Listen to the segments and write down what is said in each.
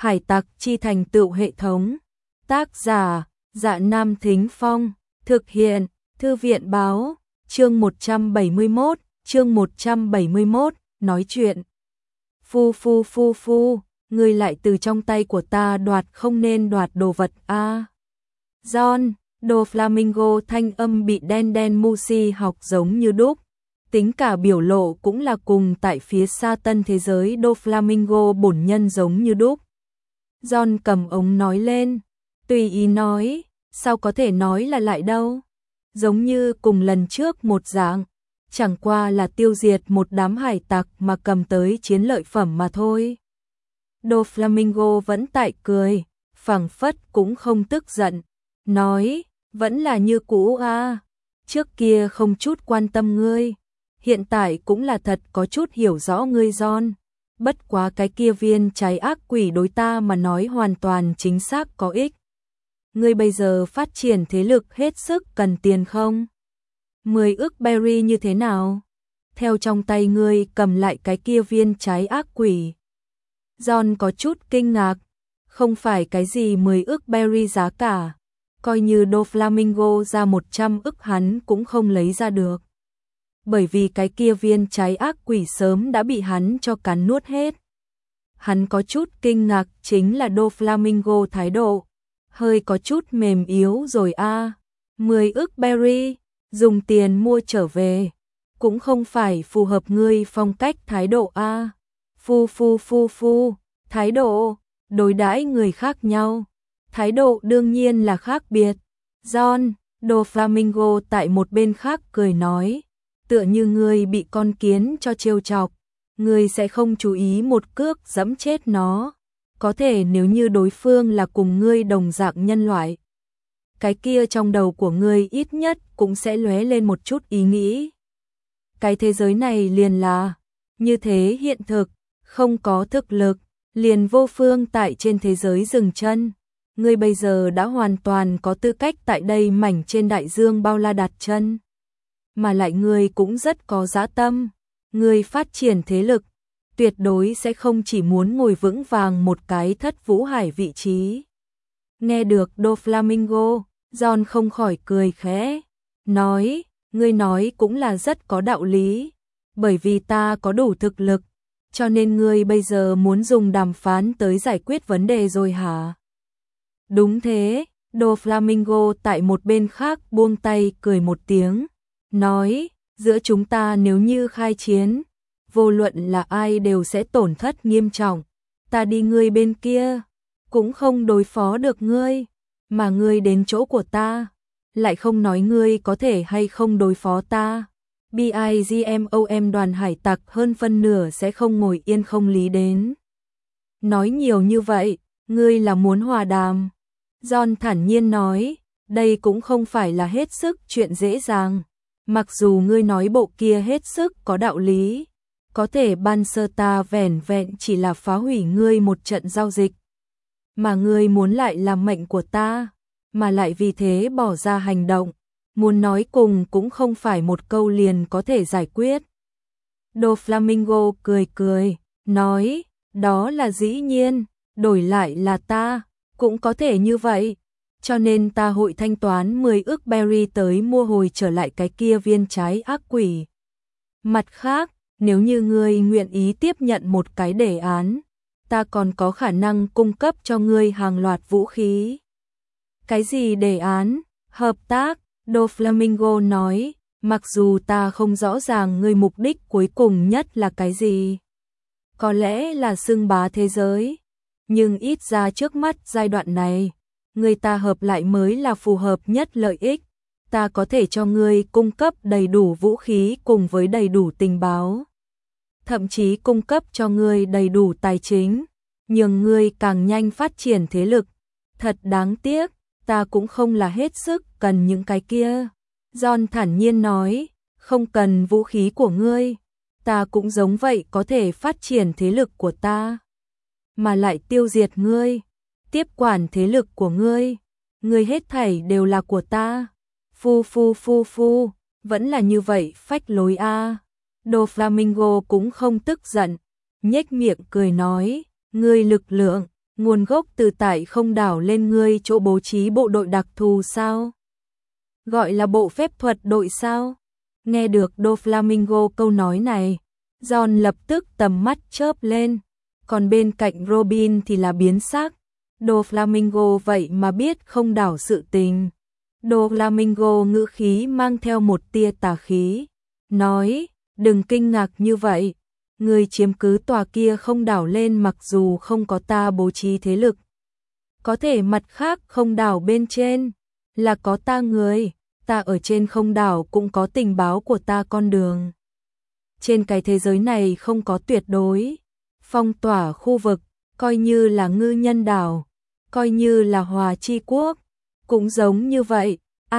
Hải tặc chi thành tựu hệ thống. Tác giả, Dạ Nam Thính Phong. Thực hiện, Thư viện báo. Chương 171, nói chuyện. Phu, ngươi lại từ trong tay của ta đoạt không nên đoạt đồ vật a. John, đồ flamingo thanh âm bị đen Musi học giống như đúc. Tính cả biểu lộ cũng là cùng tại phía xa tân thế giới đồ flamingo bổn nhân giống như đúc. John cầm ống nói lên, tùy ý nói, sao có thể nói là lại đâu. Giống như cùng lần trước một dạng, chẳng qua là tiêu diệt một đám hải tặc mà cầm tới chiến lợi phẩm mà thôi. Đồ flamingo vẫn tại cười, phảng phất cũng không tức giận, nói, vẫn là như cũ a, trước kia không chút quan tâm ngươi, hiện tại cũng là thật có chút hiểu rõ ngươi John. Bất quá cái kia viên trái ác quỷ đối ta mà nói hoàn toàn chính xác có ích. Ngươi bây giờ phát triển thế lực hết sức cần tiền không? 10 ức berry như thế nào? Theo trong tay ngươi cầm lại cái kia viên trái ác quỷ. John có chút kinh ngạc, không phải cái gì 10 ức berry giá cả, coi như đồ flamingo ra 100 ức hắn cũng không lấy ra được. Bởi vì cái kia viên trái ác quỷ sớm đã bị hắn cho cắn nuốt hết. Hắn có chút kinh ngạc chính là đồ flamingo thái độ, hơi có chút mềm yếu rồi a. 10 ức berry, dùng tiền mua trở về, cũng không phải phù hợp ngươi phong cách thái độ a. Phu, thái độ, đối đãi người khác nhau, thái độ đương nhiên là khác biệt. John, đồ flamingo tại một bên khác cười nói, tựa như ngươi bị con kiến cho trêu chọc, ngươi sẽ không chú ý một cước giẫm chết nó. Có thể nếu như đối phương là cùng ngươi đồng dạng nhân loại, cái kia trong đầu của ngươi ít nhất cũng sẽ lóe lên một chút ý nghĩ. Cái thế giới này liền là như thế hiện thực, không có thực lực, liền vô phương tại trên thế giới dừng chân. Ngươi bây giờ đã hoàn toàn có tư cách tại đây mảnh trên đại dương bao la đặt chân. Mà lại ngươi cũng rất có dã tâm, ngươi phát triển thế lực, tuyệt đối sẽ không chỉ muốn ngồi vững vàng một cái thất vũ hải vị trí. Nghe được đồ flamingo, John không khỏi cười khẽ, nói, ngươi nói cũng là rất có đạo lý, bởi vì ta có đủ thực lực, cho nên ngươi bây giờ muốn dùng đàm phán tới giải quyết vấn đề rồi hả? Đúng thế, đồ flamingo tại một bên khác buông tay cười một tiếng, nói, giữa chúng ta nếu như khai chiến, vô luận là ai đều sẽ tổn thất nghiêm trọng, ta đi ngươi bên kia, cũng không đối phó được ngươi, mà ngươi đến chỗ của ta, lại không nói ngươi có thể hay không đối phó ta. BIGMOM đoàn hải tặc hơn phân nửa sẽ không ngồi yên không lý đến. Nói nhiều như vậy, ngươi là muốn hòa đàm. John thản nhiên nói, đây cũng không phải là hết sức chuyện dễ dàng. Mặc dù ngươi nói bộ kia hết sức có đạo lý, có thể ban sơ ta vẻn vẹn chỉ là phá hủy ngươi một trận giao dịch. Mà ngươi muốn lại làm mệnh của ta, mà lại vì thế bỏ ra hành động, muốn nói cùng cũng không phải một câu liền có thể giải quyết. Đồ flamingo cười, nói, đó là dĩ nhiên, đổi lại là ta, cũng có thể như vậy, cho nên ta hội thanh toán 10 ức berry tới mua hồi trở lại cái kia viên trái ác quỷ. Mặt khác, nếu như ngươi nguyện ý tiếp nhận một cái đề án, ta còn có khả năng cung cấp cho ngươi hàng loạt vũ khí. Cái gì đề án? Hợp tác? Đồ flamingo nói, mặc dù ta không rõ ràng ngươi mục đích cuối cùng nhất là cái gì. Có lẽ là xưng bá thế giới, nhưng ít ra trước mắt giai đoạn này, người ta hợp lại mới là phù hợp nhất lợi ích. Ta có thể cho ngươi cung cấp đầy đủ vũ khí cùng với đầy đủ tình báo. Thậm chí cung cấp cho ngươi đầy đủ tài chính, nhường ngươi càng nhanh phát triển thế lực. Thật đáng tiếc, ta cũng không là hết sức cần những cái kia. John thản nhiên nói, không cần vũ khí của ngươi, ta cũng giống vậy có thể phát triển thế lực của ta. Mà lại tiêu diệt ngươi, tiếp quản thế lực của ngươi, ngươi hết thảy đều là của ta. Phu, vẫn là như vậy phách lối a. Đồ flamingo cũng không tức giận, nhếch miệng cười nói, ngươi lực lượng, Nguồn gốc từ tại không đảo lên ngươi chỗ bố trí bộ đội đặc thù sao? Gọi là bộ phép thuật đội sao? Nghe được Doflamingo câu nói này, John lập tức tầm mắt chớp lên, còn bên cạnh Robin thì là biến sắc. Doflamingo vậy mà biết không đảo sự tình. Doflamingo ngữ khí mang theo một tia tà khí, nói, đừng kinh ngạc như vậy, người chiếm cứ tòa kia không đảo lên mặc dù không có ta bố trí thế lực. Có thể mặt khác không đảo bên trên, là có ta người, ta ở trên không đảo cũng có tình báo của ta con đường. Trên cái thế giới này không có tuyệt đối, phong tỏa khu vực, coi như là ngư nhân đảo, coi như là hòa chi quốc, cũng giống như vậy.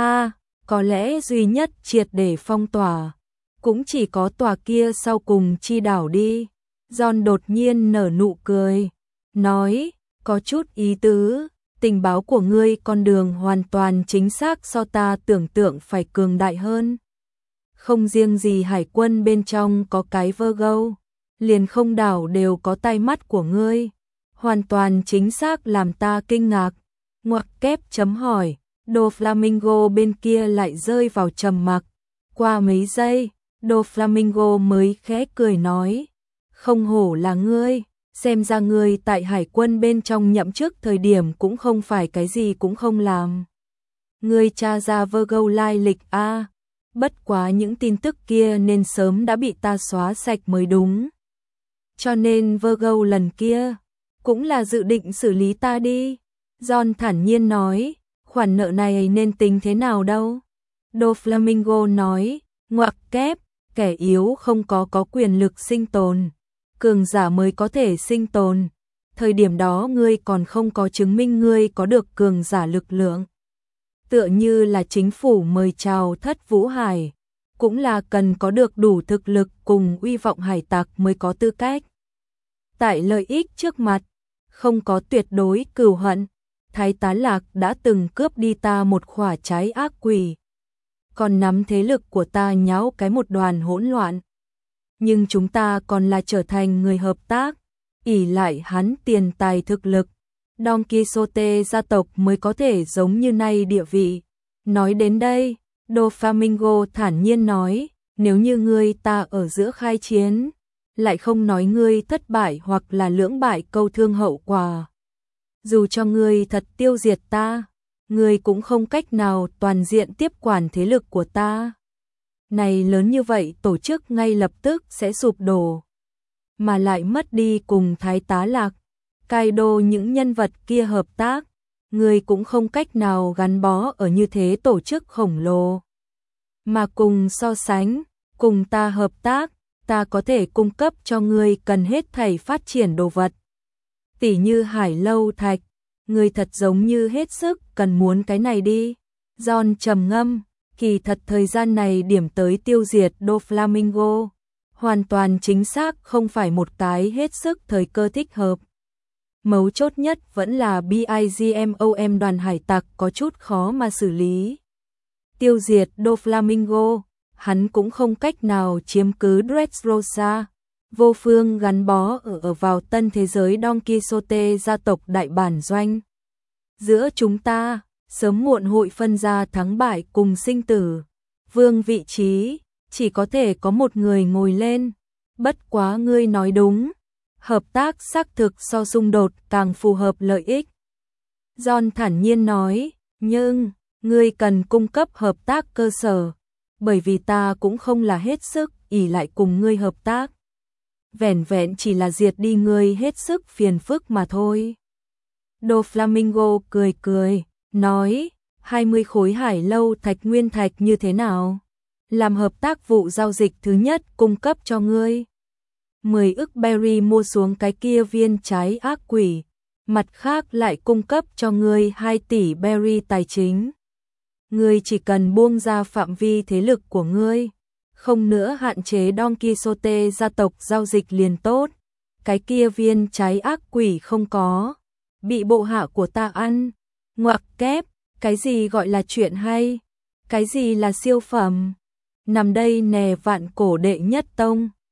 Có lẽ duy nhất triệt để phong tỏa, cũng chỉ có tòa kia sau cùng chi đảo đi. John đột nhiên nở nụ cười, nói, có chút ý tứ, tình báo của ngươi con đường hoàn toàn chính xác so ta tưởng tượng phải cường đại hơn. Không riêng gì hải quân bên trong có cái Virgo, liền không đảo đều có tai mắt của ngươi, hoàn toàn chính xác làm ta kinh ngạc. Ngoặc kép chấm hỏi, Doflamingo bên kia lại rơi vào trầm mặc. Qua mấy giây, Doflamingo mới khẽ cười nói, không hổ là ngươi, xem ra ngươi tại hải quân bên trong nhậm chức thời điểm cũng không phải cái gì cũng không làm. Ngươi tra ra Virgo lai lịch bất quá những tin tức kia nên sớm đã bị ta xóa sạch mới đúng. Cho nên Virgo lần kia, cũng là dự định xử lý ta đi. John thản nhiên nói, khoản nợ này nên tính thế nào đâu. Doflamingo nói, ngoặc kép, kẻ yếu không có quyền lực sinh tồn, cường giả mới có thể sinh tồn. Thời điểm đó ngươi còn không có chứng minh ngươi có được cường giả lực lượng. Tựa như là chính phủ mời chào Thất Vũ Hải, cũng là cần có được đủ thực lực cùng uy vọng hải tặc mới có tư cách. Tại lợi ích trước mặt, không có tuyệt đối cừu hận. Thái tá Lạc đã từng cướp đi ta một khỏa trái ác quỷ, còn nắm thế lực của ta nháo cái một đoàn hỗn loạn. Nhưng chúng ta còn là trở thành người hợp tác, ỷ lại hắn tiền tài thực lực. Don Quixote gia tộc mới có thể giống như nay địa vị. Nói đến đây, Doflamingo thản nhiên nói, nếu như ngươi ta ở giữa khai chiến, lại không nói ngươi thất bại hoặc là lưỡng bại câu thương hậu quả. Dù cho ngươi thật tiêu diệt ta, ngươi cũng không cách nào toàn diện tiếp quản thế lực của ta. Này lớn như vậy tổ chức ngay lập tức sẽ sụp đổ, mà lại mất đi cùng Thái tá Lạc, Kaido những nhân vật kia hợp tác, ngươi cũng không cách nào gắn bó ở như thế tổ chức khổng lồ. Mà cùng so sánh, cùng ta hợp tác, ta có thể cung cấp cho ngươi cần hết thảy phát triển đồ vật. Tỉ như Hải Lâu Thạch, ngươi thật giống như hết sức cần muốn cái này đi. John trầm ngâm, kỳ thật thời gian này điểm tới tiêu diệt Doflamingo, hoàn toàn chính xác không phải một cái hết sức thời cơ thích hợp. Mấu chốt nhất vẫn là BIGMOM đoàn hải tặc có chút khó mà xử lý. Tiêu diệt Doflamingo, hắn cũng không cách nào chiếm cứ Dressrosa, vô phương gắn bó ở vào tân thế giới Don Quixote gia tộc đại bản doanh. Giữa chúng ta, sớm muộn hội phân ra thắng bại cùng sinh tử. Vương vị trí, chỉ có thể có một người ngồi lên. Bất quá ngươi nói đúng, hợp tác xác thực so xung đột càng phù hợp lợi ích. John thản nhiên nói, nhưng, ngươi cần cung cấp hợp tác cơ sở, bởi vì ta cũng không là hết sức ỷ lại cùng ngươi hợp tác. Vẻn vẹn chỉ là diệt đi ngươi hết sức phiền phức mà thôi. Doflamingo cười cười, nói, 20 khối Hải Lâu Thạch nguyên thạch như thế nào? Làm hợp tác vụ giao dịch thứ nhất cung cấp cho ngươi. 10 ức berry mua xuống cái kia viên trái ác quỷ, mặt khác lại cung cấp cho ngươi 2 tỷ berry tài chính. Ngươi chỉ cần buông ra phạm vi thế lực của ngươi, không nữa hạn chế Don Quixote gia tộc giao dịch liền tốt. Cái kia viên trái ác quỷ không có, bị bộ hạ của ta ăn. Ngoặc kép, cái gì gọi là chuyện hay? Cái gì là siêu phẩm? Nằm đây nè vạn cổ đệ nhất tông.